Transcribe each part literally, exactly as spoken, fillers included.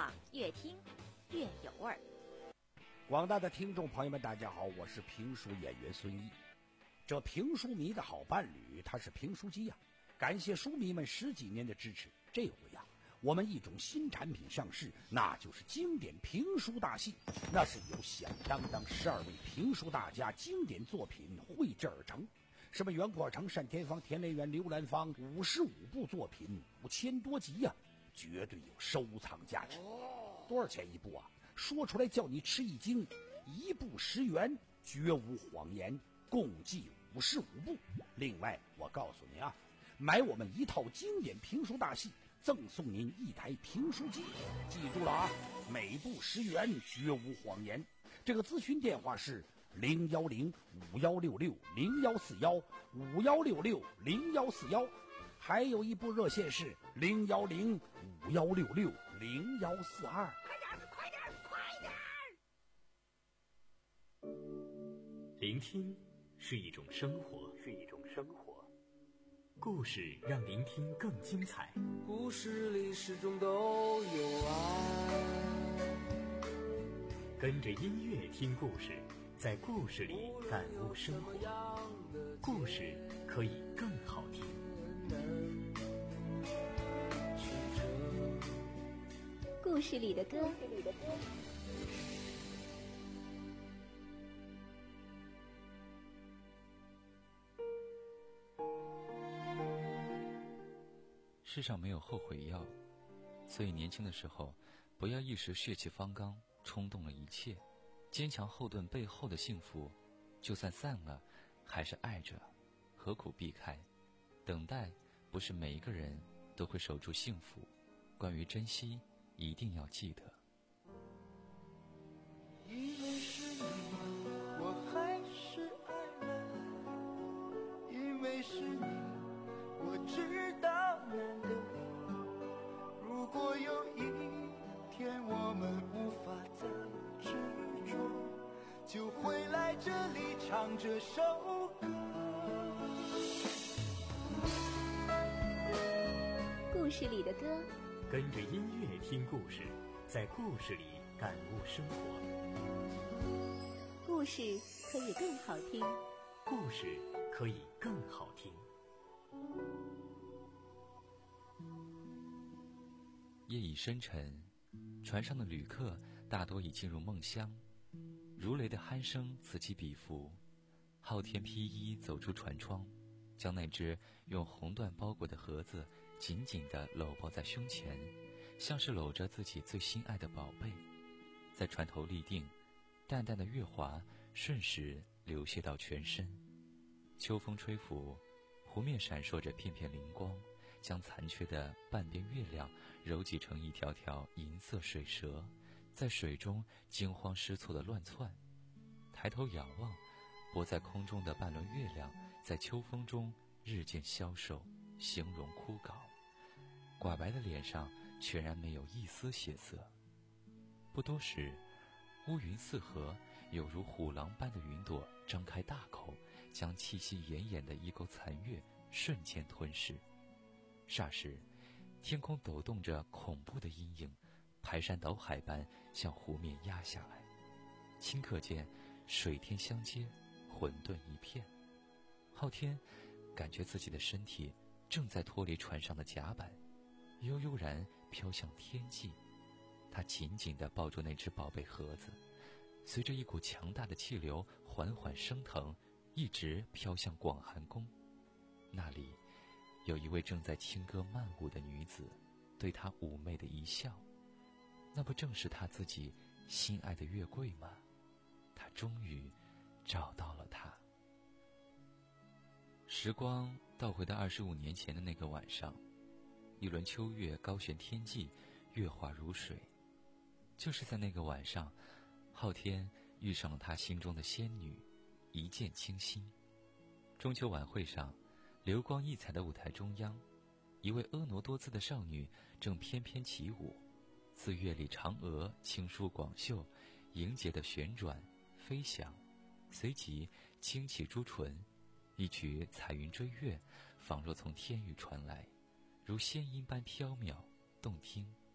场越听越有味儿。 广大的听众朋友们，大家好，我是评书演员孙毅。这评书迷的好伴侣，他是评书机呀、啊。感谢书迷们十几年的支持，这回呀、啊，我们一种新产品上市，那就是经典评书大戏。那是由响当当十二位评书大家经典作品绘制而成。什么袁阔成、单田芳、田连元、刘兰芳，五十五部作品，五千多集呀、啊，绝对有收藏价值。多少钱一部啊？说出来叫你吃一惊，一部十元，绝无谎言，共计五十五部。另外，我告诉你啊，买我们一套经典评书大戏，赠送您一台评书机。记住了啊，每部十元，绝无谎言。这个咨询电话是零幺零五幺六六零幺四幺五幺六六零幺四幺，还有一部热线是零幺零五幺六六零幺四二。快点，快点，快点！ 聆听是一种生活，是一种生活。故事让聆听更精彩。 故事里始终都有爱。 跟着音乐听故事，在故事里感悟生活。故事可以更好听。 故事里的歌。 世上没有后悔药，所以年轻的时候不要一时血气方刚，冲动了一切，坚强后盾背后的幸福，就算散了还是爱着，何苦避开？等待不是每一个人都会守住幸福，关于珍惜一定要记得。 因为是你我还是爱了，因为是你我知道难得。如果有一天我们无法再执着，就会来这里唱这首歌。 故事里的歌， 跟着音乐听故事，在故事里感悟生活。 故事可以更好听， 故事可以更好听。 夜已深沉，船上的旅客大多已进入梦乡，如雷的鼾声此起彼伏。昊天披衣走出船窗，将那只用红缎包裹的盒子紧紧地搂抱在胸前，像是搂着自己最心爱的宝贝。在船头立定，淡淡的月华瞬时流泻到全身。秋风吹拂，湖面闪烁着片片灵光，将残缺的半边月亮揉挤成一条条银色水蛇，在水中惊慌失措地乱窜。抬头仰望，泊在空中的半轮月亮在秋风中日渐消瘦，形容枯槁，寡白的脸上全然没有一丝血色。不多时，乌云四合，有如虎狼般的云朵张开大口，将气息奄奄的一钩残月瞬间吞噬。霎时，天空抖动着恐怖的阴影，排山倒海般向湖面压下来。顷刻间，水天相接，混沌一片。昊天感觉自己的身体正在脱离船上的甲板，悠悠然飘向天际。他紧紧地抱住那只宝贝盒子，随着一股强大的气流缓缓升腾，一直飘向广寒宫。那里有一位正在轻歌曼舞的女子，对他妩媚的一笑，那不正是他自己心爱的月桂吗？他终于找到了她。时光倒回到二十五年前的那个晚上，一轮秋月高悬天际，月华如水。就是在那个晚上，昊天遇上了他心中的仙女，一见倾心。中秋晚会上，流光溢彩的舞台中央，一位婀娜多姿的少女正翩翩起舞，似月里嫦娥轻舒广袖，莹洁的旋转飞翔，随即轻启朱唇，一曲彩云追月，仿若从天宇传来，如仙音般飘渺动听。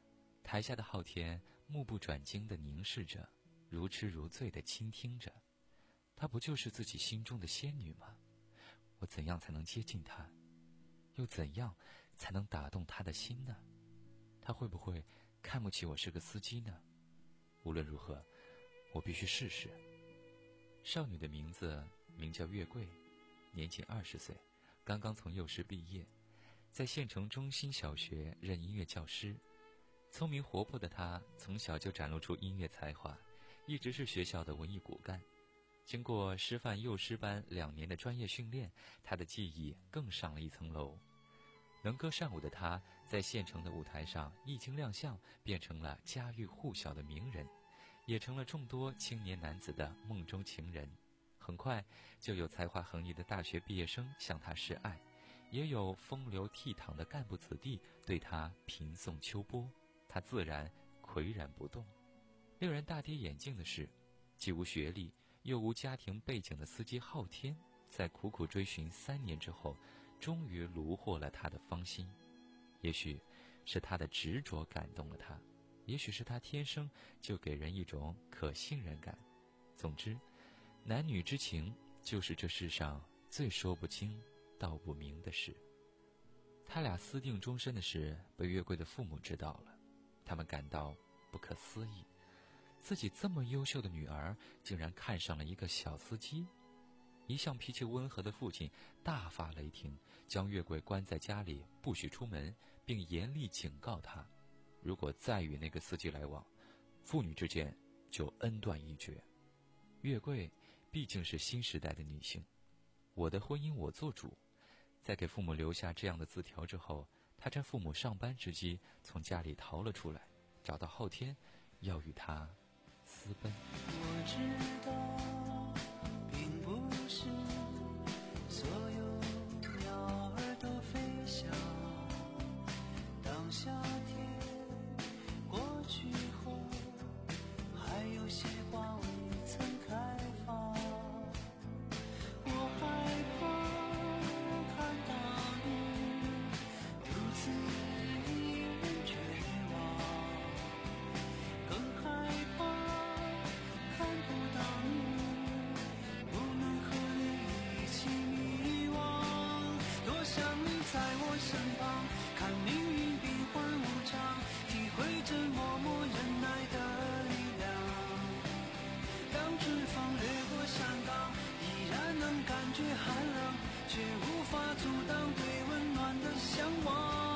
台下的昊天目不转睛地凝视着，如痴如醉地倾听着。她不就是自己心中的仙女吗？我怎样才能接近她？又怎样才能打动她的心呢？她会不会看不起我是个司机呢？无论如何，我必须试试。少女的名字名叫月桂，年仅二十岁，刚刚从幼师毕业，在县城中心小学任音乐教师。聪明活泼的她从小就展露出音乐才华，一直是学校的文艺骨干。经过师范幼师班两年的专业训练，她的技艺更上了一层楼。能歌善舞的她在县城的舞台上一经亮相，变成了家喻户晓的名人，也成了众多青年男子的梦中情人。很快就有才华横溢的大学毕业生向她示爱，也有风流倜傥的干部子弟对她频送秋波，她自然岿然不动。令人大跌眼镜的是，既无学历又无家庭背景的司机昊天，在苦苦追寻三年之后，终于虏获了他的芳心。也许是他的执着感动了他，也许是他天生就给人一种可信任感。总之，男女之情就是这世上最说不清道不明的事。他俩私定终身的事被月桂的父母知道了，他们感到不可思议，自己这么优秀的女儿竟然看上了一个小司机。一向脾气温和的父亲大发雷霆，将月桂关在家里不许出门，并严厉警告她，如果再与那个司机来往，父女之间就恩断义绝。月桂毕竟是新时代的女性，我的婚姻我做主。在给父母留下这样的字条之后，她趁父母上班之机从家里逃了出来，找到昊天，要与他私奔。 我知道并不是所有鸟儿都飞翔，当夏天过去后，还有些花未曾开放。我害怕看到你独自一人绝望，更害怕看不到你不能和你一起迷惘。多想你在我身旁，看命运变幻无常，体会着默默忍耐的力量。当春风掠过山岗，依然能感觉寒冷，却无法阻挡对温暖的向往。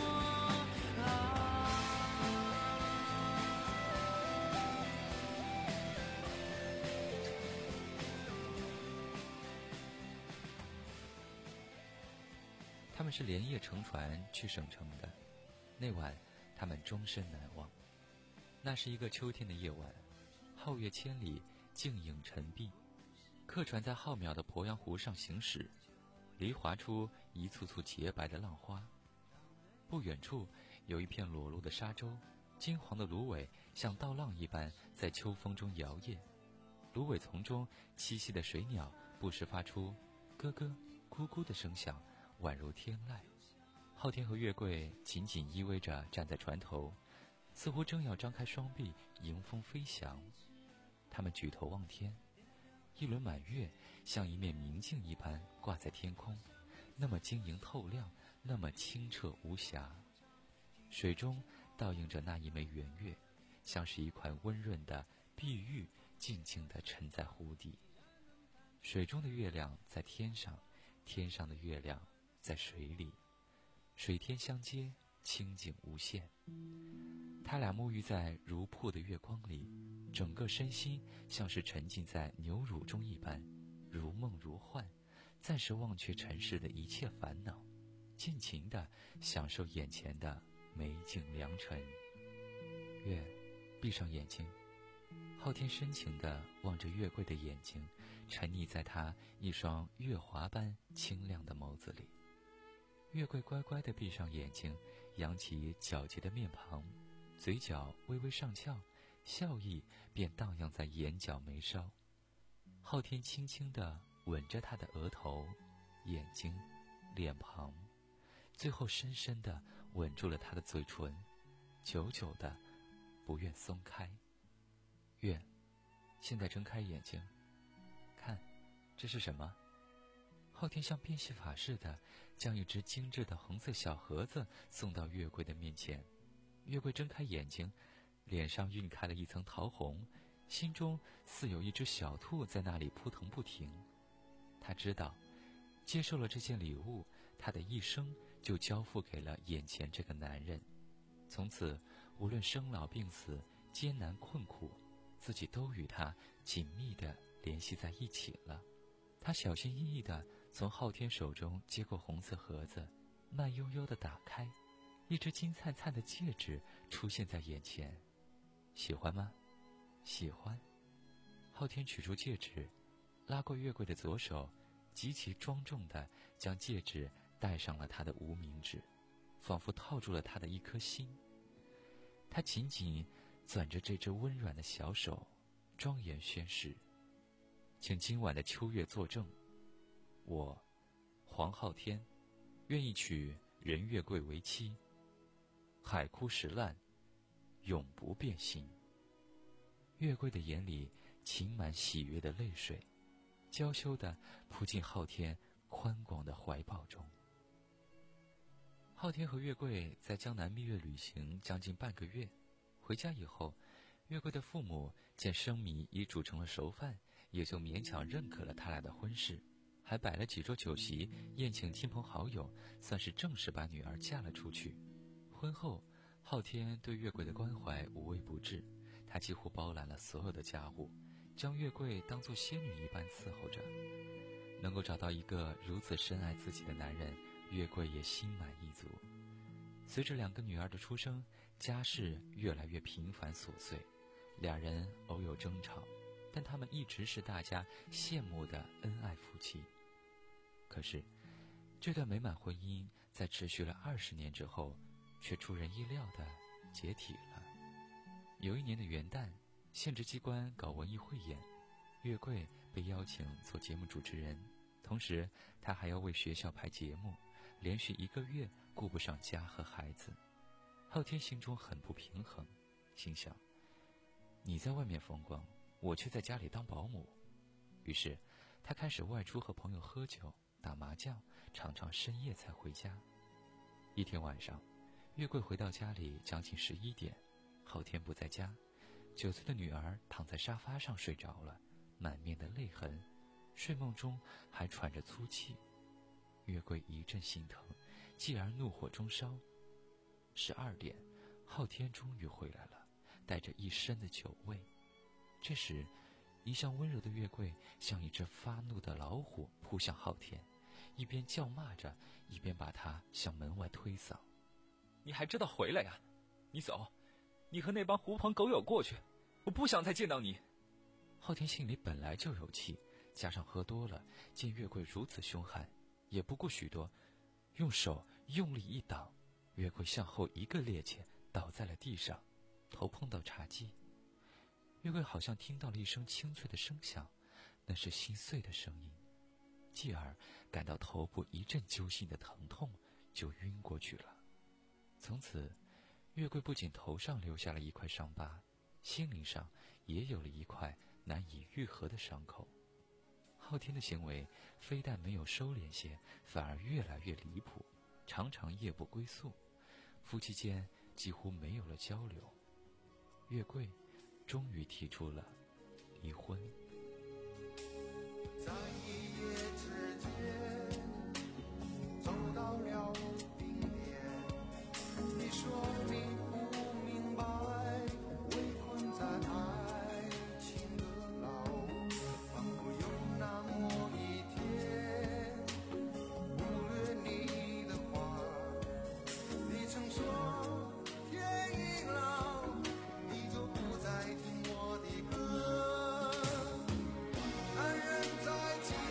他们是连夜乘船去省城的，那晚他们终身难忘。那是一个秋天的夜晚，皓月千里，静影沉璧。客船在浩渺的鄱阳湖上行驶，离划出一簇簇洁白的浪花。不远处有一片裸露的沙洲，金黄的芦苇像稻浪一般在秋风中摇曳，芦苇丛中栖息的水鸟不时发出咯咯咕咕的声响，宛如天籁。昊天和月桂紧紧依偎着站在船头，似乎正要张开双臂迎风飞翔。他们举头望天，一轮满月像一面明镜一般挂在天空，那么晶莹透亮，那么清澈无瑕。水中倒映着那一枚圆月，像是一块温润的碧玉，静静地沉在湖底。水中的月亮在天上，天上的月亮在水里，水天相接，清静无限。他俩沐浴在如瀑的月光里，整个身心像是沉浸在牛乳中一般，如梦如幻，暂时忘却尘世的一切烦恼，尽情地享受眼前的美景良辰。月，闭上眼睛。昊天深情地望着月桂的眼睛，沉溺在他一双月华般清亮的眸子里。月桂乖乖地闭上眼睛，扬起皎洁的面庞，嘴角微微上翘，笑意便荡漾在眼角眉梢。昊天轻轻地吻着她的额头、眼睛、脸庞，最后深深地吻住了她的嘴唇， 久久的不愿松开。月，现在睁开眼睛，看，这是什么？昊天像变戏法似的将一只精致的红色小盒子送到月桂的面前。月桂睁开眼睛，脸上晕开了一层桃红，心中似有一只小兔在那里扑腾不停。他知道，接受了这件礼物，他的一生就交付给了眼前这个男人。从此，无论生老病死、艰难困苦，自己都与他紧密地联系在一起了。他小心翼翼地从昊天手中接过红色盒子，慢悠悠地打开，一只金灿灿的戒指出现在眼前。喜欢吗？喜欢。昊天取出戒指，拉过月桂的左手，极其庄重地将戒指戴上了他的无名指，仿佛套住了他的一颗心。他紧紧攥着这只温软的小手，庄严宣誓：请今晚的秋月作证，我黄昊天愿意娶任月桂为妻，海枯石烂，永不变心。月桂的眼里噙满喜悦的泪水，娇羞地扑进昊天宽广的怀抱中。昊天和月桂在江南蜜月旅行将近半个月，回家以后，月桂的父母见生米已煮成了熟饭，也就勉强认可了他俩的婚事，还摆了几桌酒席宴请亲朋好友，算是正式把女儿嫁了出去。婚后，昊天对月桂的关怀无微不至，他几乎包揽了所有的家务，将月桂当作仙女一般伺候着。能够找到一个如此深爱自己的男人，月桂也心满意足。随着两个女儿的出生，家事越来越频繁琐碎，两人偶有争吵，但他们一直是大家羡慕的恩爱夫妻。可是，这段美满婚姻在持续了二十年之后，却出人意料的解体了。有一年的元旦，县直机关搞文艺汇演，月桂被邀请做节目主持人，同时她还要为学校排节目，连续一个月顾不上家和孩子。昊天心中很不平衡，心想：你在外面风光，我却在家里当保姆。于是他开始外出和朋友喝酒、打麻将，常常深夜才回家。一天晚上，月桂回到家里将近十一点，昊天不在家，九岁的女儿躺在沙发上睡着了，满面的泪痕，睡梦中还喘着粗气。月桂一阵心疼，继而怒火中烧。十二点，昊天终于回来了，带着一身的酒味。这时，一向温柔的月桂像一只发怒的老虎扑向昊天，一边叫骂着，一边把他向门外推搡。你还知道回来呀？你走，你和那帮狐朋狗友过去，我不想再见到你。昊天心里本来就有气，加上喝多了，见月桂如此凶悍，也不顾许多，用手用力一挡，月桂向后一个趔趄，倒在了地上，头碰到茶几。月桂好像听到了一声清脆的声响，那是心碎的声音，继而感到头部一阵揪心的疼痛，就晕过去了。从此，月桂不仅头上留下了一块伤疤，心灵上也有了一块难以愈合的伤口。昊天的行为非但没有收敛些，反而越来越离谱，常常夜不归宿，夫妻间几乎没有了交流。月桂终于提出了离婚。 在一夜之间走到了冰点，你说你不明白，围困在爱情的牢，仿佛有那么一天，忽略你的话，你曾说天已老，你就不再听我的歌。男人在寂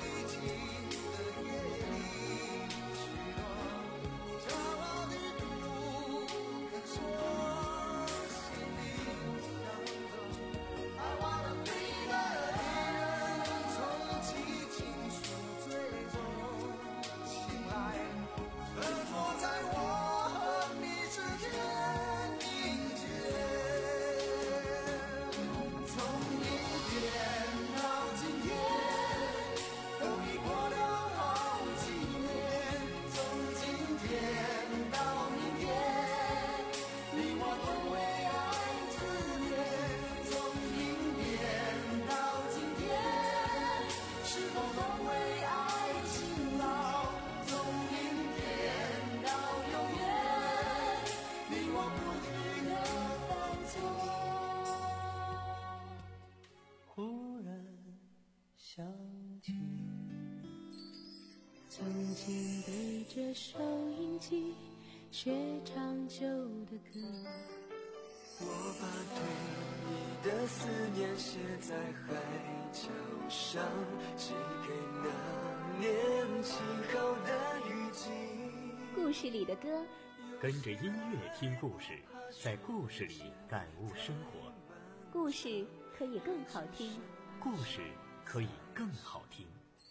从前对着收音机学唱旧的歌， 我把对你的思念写在海角上，寄给那年晴好的雨季。 故事里的歌， 跟着音乐听故事，在故事里感悟生活。 故事可以更好听， 故事可以更好听。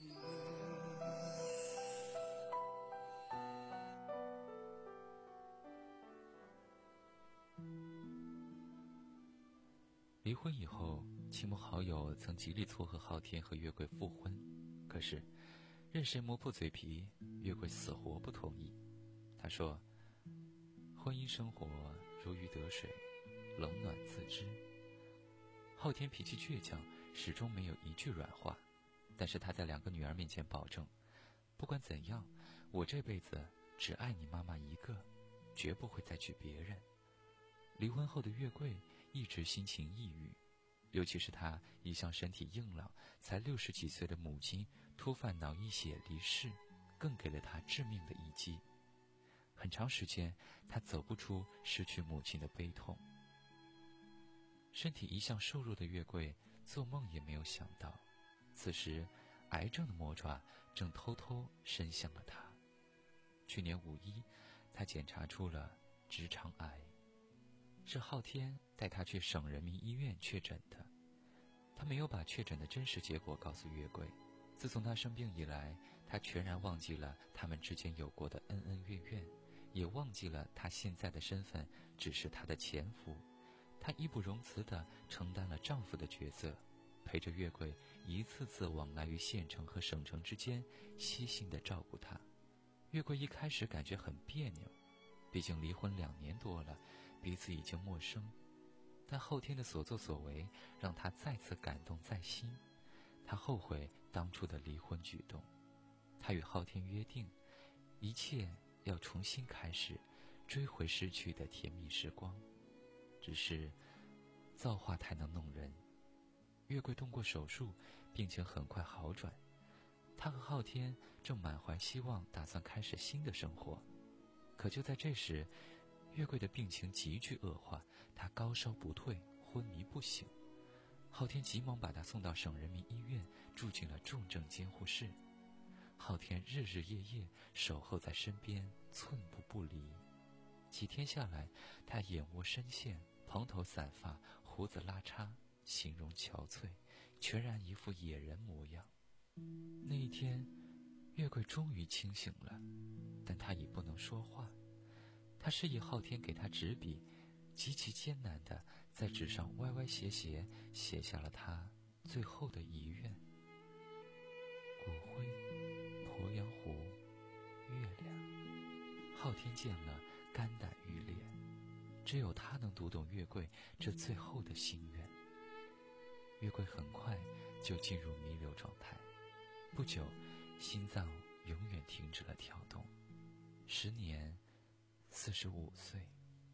离婚以后，亲朋好友曾极力撮合昊天和月桂复婚，可是任谁磨破嘴皮，月桂死活不同意。他说，婚姻生活如鱼得水，冷暖自知。昊天脾气倔强，始终没有一句软话，但是他在两个女儿面前保证，不管怎样，我这辈子只爱你妈妈一个，绝不会再娶别人。离婚后的月桂一直心情抑郁，尤其是她一向身体硬朗，才六十几岁的母亲突犯脑溢血离世，更给了她致命的一击。很长时间，她走不出失去母亲的悲痛。身体一向瘦弱的月桂，做梦也没有想到，此时癌症的魔爪正偷偷伸向了她。去年五一，她检查出了直肠癌。是昊天带他去省人民医院确诊的，他没有把确诊的真实结果告诉月桂。自从他生病以来，他全然忘记了他们之间有过的恩恩怨怨，也忘记了他现在的身份只是他的前夫。他义不容辞地承担了丈夫的角色，陪着月桂一次次往来于县城和省城之间，悉心地照顾她。月桂一开始感觉很别扭，毕竟离婚两年多了，彼此已经陌生，但后天的所作所为让他再次感动在心。他后悔当初的离婚举动，他与昊天约定，一切要重新开始，追回失去的甜蜜时光。只是造化太能弄人，月桂动过手术，病情很快好转。他和昊天正满怀希望，打算开始新的生活。可就在这时，月桂的病情急剧恶化，她高烧不退，昏迷不醒。昊天急忙把她送到省人民医院，住进了重症监护室。昊天日日夜夜守候在身边，寸步不离。几天下来，他眼窝深陷，蓬头散发，胡子拉碴，形容憔悴，全然一副野人模样。那一天，月桂终于清醒了，但她已不能说话。她示意昊天给她纸笔，极其艰难地在纸上歪歪斜斜写下了她最后的遗愿：骨灰、鄱阳湖、月亮。昊天见了，肝胆欲裂，只有他能读懂月桂这最后的心愿。月桂很快就进入弥留状态，不久，心脏永远停止了跳动。时年四十五岁。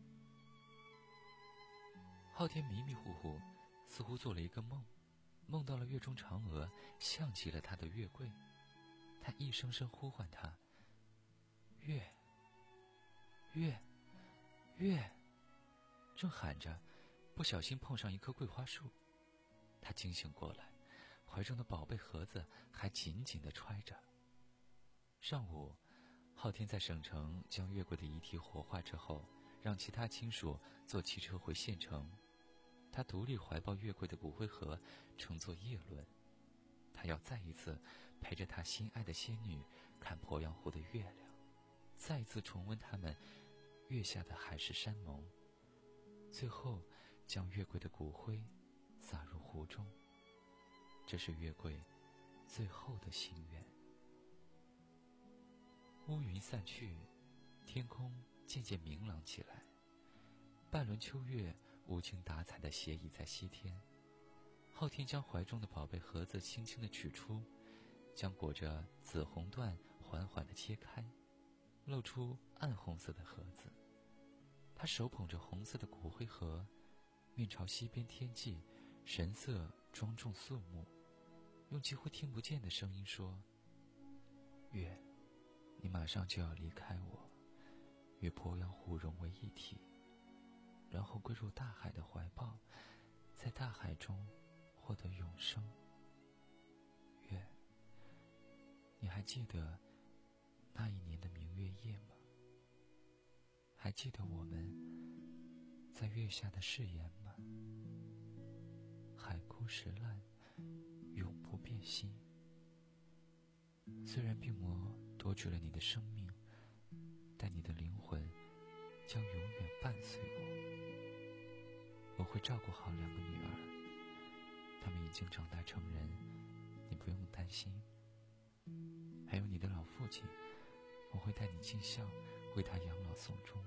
昊天迷迷糊糊，似乎做了一个梦，梦到了月中嫦娥像极了他的月桂。他一声声呼唤她：月月月，正喊着，不小心碰上一棵桂花树。他惊醒过来，怀中的宝贝盒子还紧紧地揣着。上午，昊天在省城将月桂的遗体火化之后，让其他亲属坐汽车回县城。他独立怀抱月桂的骨灰盒，乘坐夜轮。他要再一次陪着他心爱的仙女看鄱阳湖的月亮，再一次重温他们月下的海誓山盟，最后将月桂的骨灰撒入湖中。这是月桂最后的心愿。乌云散去，天空渐渐明朗起来，半轮秋月无精打采地斜倚在西天。昊天将怀中的宝贝盒子轻轻地取出，将裹着紫红缎缓缓地揭开，露出暗红色的盒子。他手捧着红色的骨灰盒，面朝西边天际，神色庄重肃穆，用几乎听不见的声音说：月你马上就要离开我，与鄱阳湖融为一体，然后归入大海的怀抱，在大海中获得永生。月，你还记得那一年的明月夜吗？还记得我们在月下的誓言吗？海枯石烂，永不变心。虽然病魔夺取了你的生命，但你的灵魂将永远伴随我。我会照顾好两个女儿，她们已经长大成人，你不用担心。还有你的老父亲，我会带你尽孝，为他养老送终。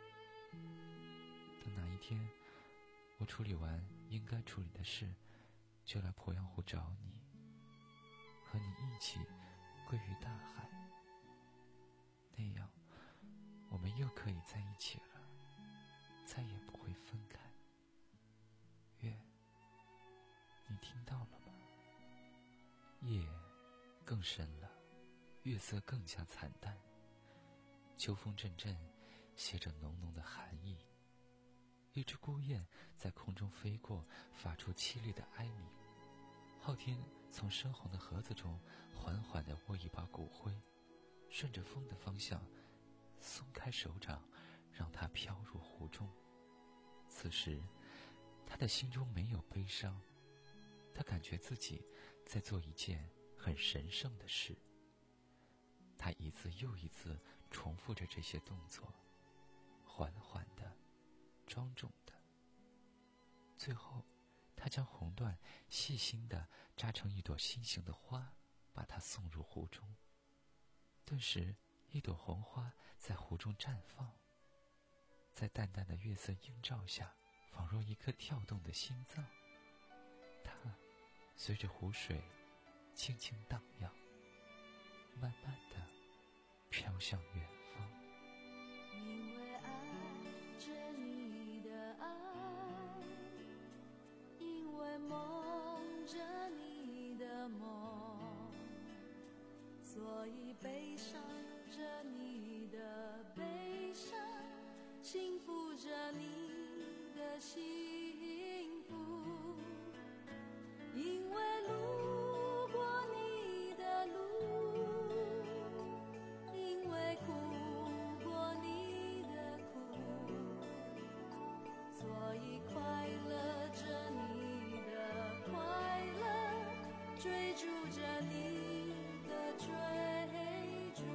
等哪一天我处理完应该处理的事，就来鄱阳湖找你，和你一起归于大海。那样我们又可以在一起了，再也不会分开。月，你听到了吗？夜更深了，月色更加惨淡，秋风阵阵，携着浓浓的寒意。一只孤雁在空中飞过，发出凄厉的哀鸣。昊天从深红的盒子中缓缓地握一把骨灰，顺着风的方向松开手掌，让它飘入湖中。此时他的心中没有悲伤，他感觉自己在做一件很神圣的事。他一次又一次重复着这些动作，缓缓的，庄重的。最后他将红缎细心地扎成一朵心形的花，把它送入湖中。顿时一朵红花在湖中绽放，在淡淡的月色映照下，仿若一颗跳动的心脏。它随着湖水轻轻荡漾，慢慢地飘向远方。 因为爱着你的爱，因为梦着你的梦，所以悲伤着你的悲伤，幸福着你的幸福。因为路过你的路，因为哭过你的苦，所以快乐着你的快乐，追逐着你的追逐。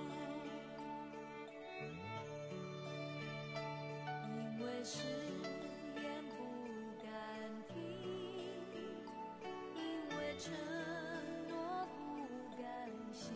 因为誓言不敢听，因为承诺不甘心，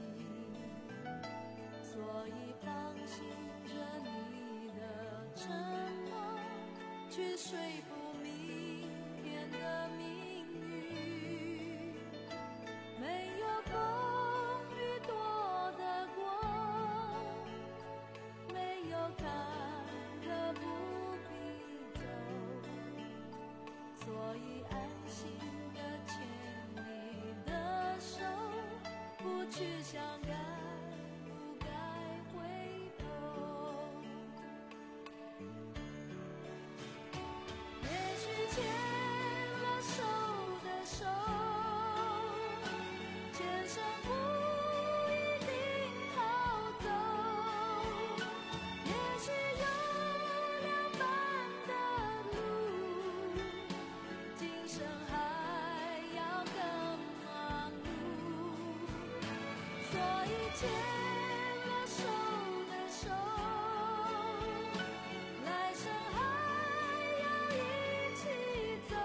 所以放心着你的沉默，去说服明天的命运。没有风雨躲得过，没有坎坷不必走，所以安心地牵你的手，不去想该不该回头。也许牵了手的手，前生不一定好走。也许有两半的路，今生还要更忙碌。所以牵了手的手，来生还要一起走。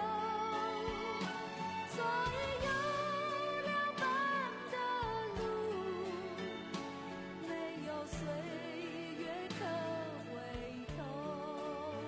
所以有两半的路，没有岁月可回头。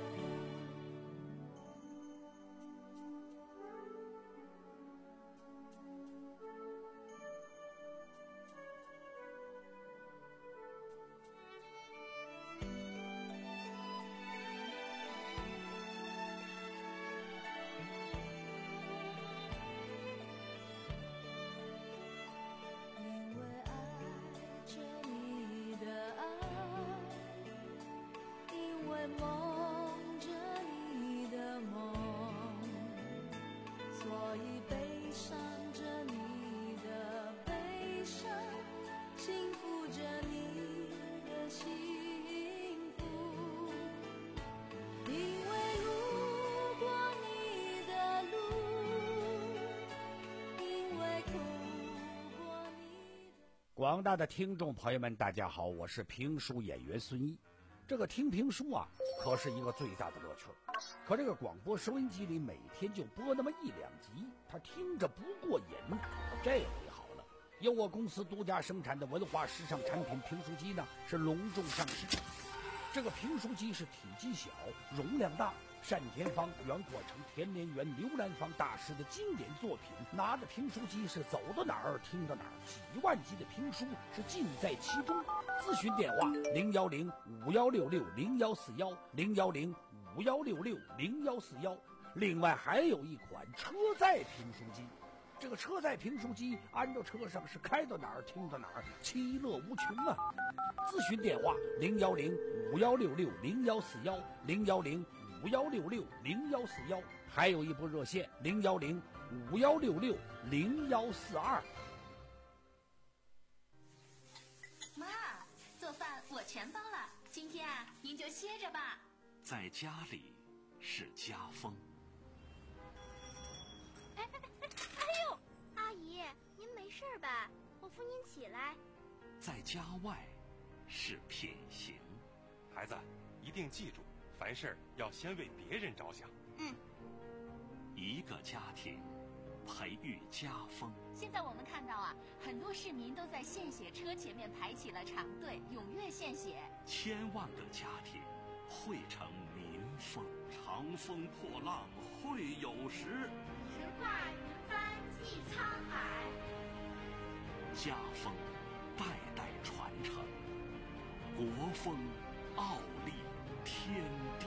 广大的听众朋友们，大家好，我是评书演员孙毅。这个听评书啊，可是一个最大的乐趣。可这个广播收音机里每天就播那么一两集，他听着不过瘾。这回好了，由我公司独家生产的文化时尚产品评书机呢，是隆重上市。这个评书机是体积小，容量大，单田芳、袁阔成、田连元、刘兰芳大师的经典作品，拿着评书机是走到哪儿听到哪儿，几万集的评书是尽在其中。咨询电话零幺零五幺六六零幺四幺零幺零五幺六六零幺四幺。另外还有一款车载评书机，这个车载评书机安到车上是开到哪儿听到哪儿，其乐无穷啊！咨询电话零幺零五幺六六零幺四幺零幺零五幺六六零幺四幺，还有一部热线零幺零五幺六六零幺四二。 妈，做饭我全包了，今天啊，您就歇着吧。 在家里是家风。 哎哎哎哎呦，阿姨，您没事吧？我扶您起来。 在家外是品行。 孩子，一定记住，凡事要先为别人着想。 嗯。 一个家庭培育家风。 现在我们看到啊，很多市民都在献血车前面排起了长队，踊跃献血。 千万个家庭汇成民风。长风破浪会有时， 直挂云帆济沧海。 家风代代传承，国风傲立天地。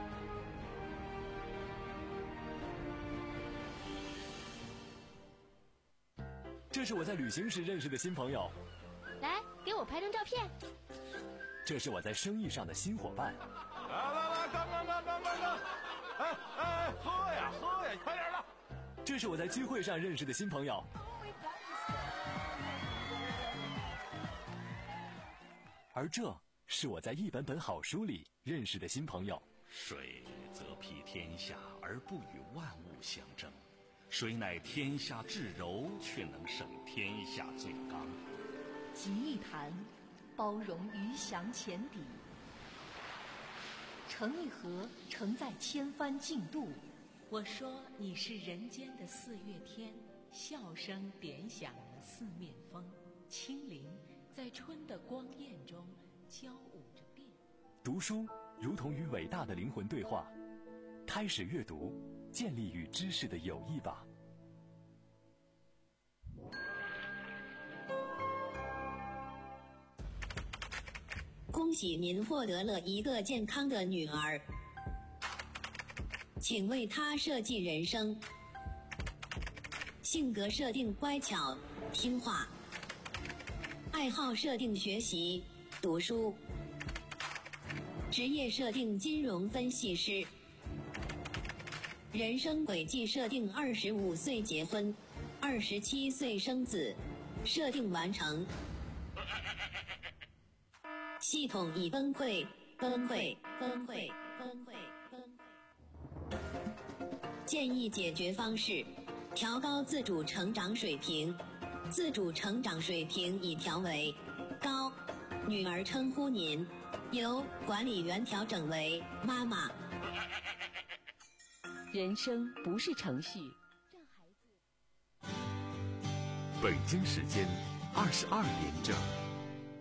这是我在旅行时认识的新朋友， 来给我拍张照片。 这是我在生意上的新伙伴。 来来来，干干干干干干！哎哎，喝呀喝呀，快点的！ 这是我在聚会上认识的新朋友。而这是我在一本本好书里认识的新朋友。 水则披天下而不与万物相争，水乃天下至柔，却能胜天下最刚。 集一坛，包容鱼翔浅底；成一河，承载千帆竞渡。 我说你是人间的四月天，笑声点响了四面风，清灵在春的光艳中交舞着变。 读书如同与伟大的灵魂对话，开始阅读，建立与知识的友谊吧。 恭喜您获得了一个健康的女儿，请为她设计人生。性格设定乖巧听话，爱好设定学习读书，职业设定金融分析师，人生轨迹设定二十五岁结婚，二十七岁生子，设定完成。系统已崩溃，崩溃，崩溃，崩溃，崩溃。建议解决方式：调高自主成长水平。自主成长水平已调为高，女儿称呼您，由管理员调整为妈妈。 人生不是程序。 北京时间二十二点整。